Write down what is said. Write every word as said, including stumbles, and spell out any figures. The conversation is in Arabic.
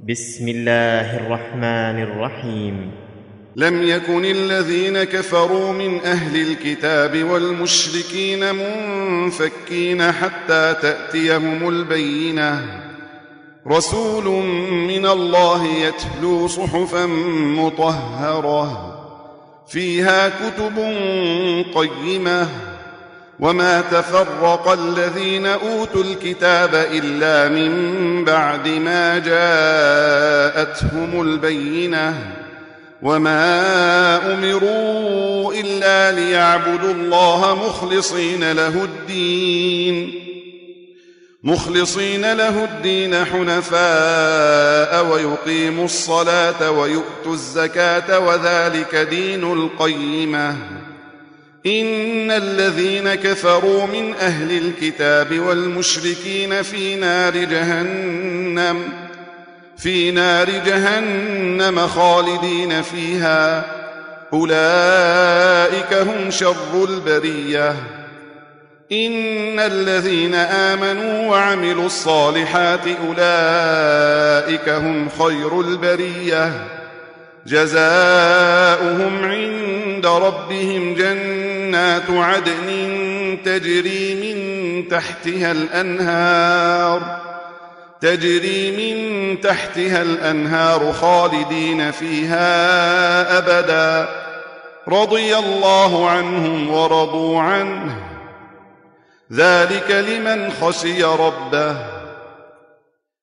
بسم الله الرحمن الرحيم. لم يكن الذين كفروا من أهل الكتاب والمشركين منفكين حتى تأتيهم البينة، رسول من الله يتلو صحفا مطهرة فيها كتب قيمة، وما تفرق الذين أوتوا الكتاب إلا من بعد ما جاءتهم البينة، وما أمروا إلا ليعبدوا الله مخلصين له الدين مخلصين له الدين حنفاء ويقيموا الصلاة ويؤتوا الزكاة وذلك دين القيمة. إن الذين كفروا من أهل الكتاب والمشركين في نار جهنم في نار جهنم خالدين فيها، أولئك هم شر البرية. إن الذين آمنوا وعملوا الصالحات أولئك هم خير البرية، جزاؤهم عند ربهم جنات عدن تجري من تحتها الأنهار تجري من تحتها الأنهار خالدين فيها أبدا، رضي الله عنهم ورضوا عنه، ذلك لمن خشي ربه.